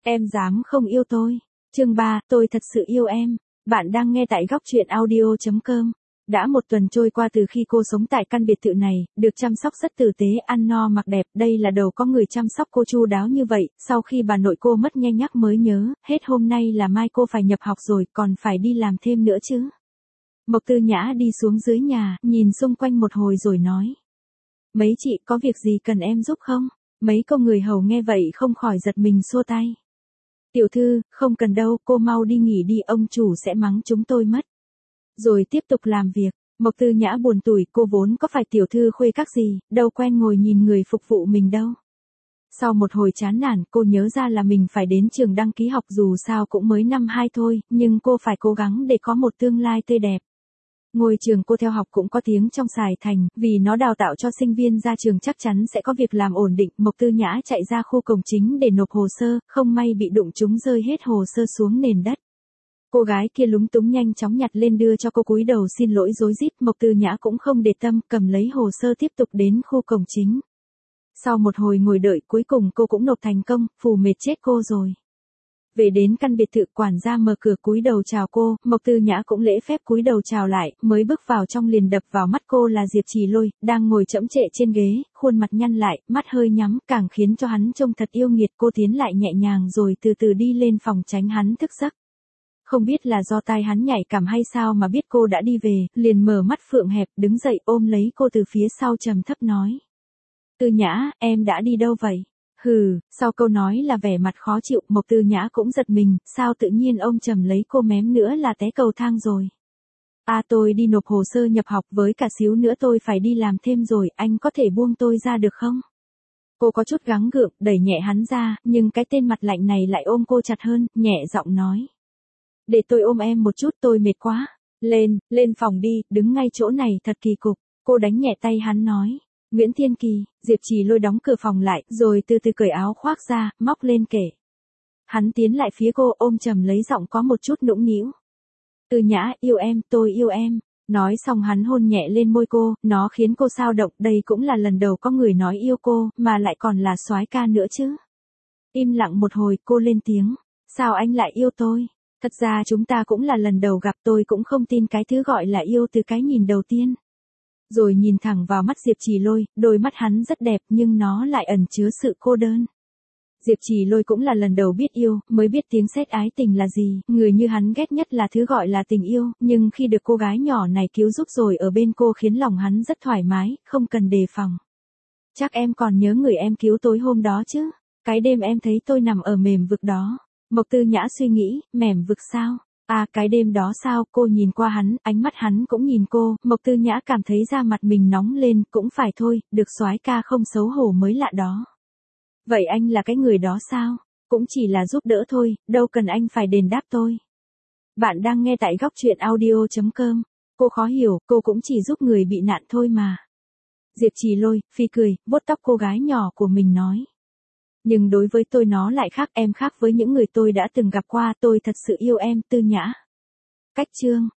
Em dám không yêu tôi. Chương 3, tôi thật sự yêu em. Bạn đang nghe tại góc truyện audio.com. Đã một tuần trôi qua từ khi cô sống tại căn biệt thự này, được chăm sóc rất tử tế, ăn no mặc đẹp, đây là đầu có người chăm sóc cô chu đáo như vậy, sau khi bà nội cô mất nhanh nhắc mới nhớ, hết hôm nay là mai cô phải nhập học rồi, còn phải đi làm thêm nữa chứ. Mộc Tư Nhã đi xuống dưới nhà, nhìn xung quanh một hồi rồi nói. Mấy chị có việc gì cần em giúp không? Mấy cô người hầu nghe vậy không khỏi giật mình xua tay. Tiểu thư, không cần đâu, cô mau đi nghỉ đi, ông chủ sẽ mắng chúng tôi mất. Rồi tiếp tục làm việc. Mộc Tư Nhã buồn tủi, cô vốn có phải tiểu thư khuê các gì, đâu quen ngồi nhìn người phục vụ mình đâu. Sau một hồi chán nản, cô nhớ ra là mình phải đến trường đăng ký học, dù sao cũng mới năm 2 thôi, nhưng cô phải cố gắng để có một tương lai tươi đẹp. Ngôi trường cô theo học cũng có tiếng trong Sài Thành, vì nó đào tạo cho sinh viên ra trường chắc chắn sẽ có việc làm ổn định. Mộc Tư Nhã chạy ra khu cổng chính để nộp hồ sơ, không may bị đụng trúng, rơi hết hồ sơ xuống nền đất. Cô gái kia lúng túng nhanh chóng nhặt lên đưa cho cô, cúi đầu xin lỗi rối rít. Mộc Tư Nhã cũng không để tâm, cầm lấy hồ sơ tiếp tục đến khu cổng chính. Sau một hồi ngồi đợi, cuối cùng cô cũng nộp thành công, phù mệt chết cô rồi. Về đến căn biệt thự, quản gia mở cửa cúi đầu chào cô, Mộc Tư Nhã cũng lễ phép cúi đầu chào lại, mới bước vào trong liền đập vào mắt cô là Diệp Trì Lôi, đang ngồi chẫm chệ trên ghế, khuôn mặt nhăn lại, mắt hơi nhắm, càng khiến cho hắn trông thật yêu nghiệt. Cô tiến lại nhẹ nhàng rồi từ từ đi lên phòng tránh hắn thức giấc. Không biết là do tai hắn nhạy cảm hay sao mà biết cô đã đi về, liền mở mắt phượng hẹp, đứng dậy ôm lấy cô từ phía sau trầm thấp nói. Tư Nhã, em đã đi đâu vậy? Hừ, sau câu nói là vẻ mặt khó chịu, Mộc Tư Nhã cũng giật mình, sao tự nhiên ông trầm lấy cô mém nữa là té cầu thang rồi. Tôi đi nộp hồ sơ nhập học, với cả xíu nữa tôi phải đi làm thêm rồi, anh có thể buông tôi ra được không? Cô có chút gắng gượng, đẩy nhẹ hắn ra, nhưng cái tên mặt lạnh này lại ôm cô chặt hơn, nhẹ giọng nói. Để tôi ôm em một chút, tôi mệt quá. Lên phòng đi, đứng ngay chỗ này thật kỳ cục. Cô đánh nhẹ tay hắn nói. Nguyễn Thiên Kỳ, Diệp Trì Lôi đóng cửa phòng lại, rồi từ từ cởi áo khoác ra, móc lên kể. Hắn tiến lại phía cô, ôm chầm lấy, giọng có một chút nũng nịu. Tư Nhã, yêu em, tôi yêu em. Nói xong hắn hôn nhẹ lên môi cô, nó khiến cô xao động, đây cũng là lần đầu có người nói yêu cô, mà lại còn là soái ca nữa chứ. Im lặng một hồi, cô lên tiếng. Sao anh lại yêu tôi? Thật ra chúng ta cũng là lần đầu gặp, tôi cũng không tin cái thứ gọi là yêu từ cái nhìn đầu tiên. Rồi nhìn thẳng vào mắt Diệp Trì Lôi, đôi mắt hắn rất đẹp nhưng nó lại ẩn chứa sự cô đơn. Diệp Trì Lôi cũng là lần đầu biết yêu, mới biết tiếng sét ái tình là gì, người như hắn ghét nhất là thứ gọi là tình yêu, nhưng khi được cô gái nhỏ này cứu giúp rồi ở bên cô khiến lòng hắn rất thoải mái, không cần đề phòng. Chắc em còn nhớ người em cứu tối hôm đó chứ, cái đêm em thấy tôi nằm ở mềm vực đó. Mộc Tư Nhã suy nghĩ, mềm vực sao? Cái đêm đó sao? Cô nhìn qua hắn, ánh mắt hắn cũng nhìn cô, Mộc Tư Nhã cảm thấy da mặt mình nóng lên, cũng phải thôi, được soái ca không xấu hổ mới lạ đó. Vậy anh là cái người đó sao? Cũng chỉ là giúp đỡ thôi, đâu cần anh phải đền đáp tôi. Bạn đang nghe tại góc truyện audio.com. Cô khó hiểu, cô cũng chỉ giúp người bị nạn thôi mà. Diệp Trì Lôi, phi cười, vuốt tóc cô gái nhỏ của mình nói. Nhưng đối với tôi nó lại khác, em khác với những người tôi đã từng gặp qua, tôi thật sự yêu em, Tư Nhã. Cách chương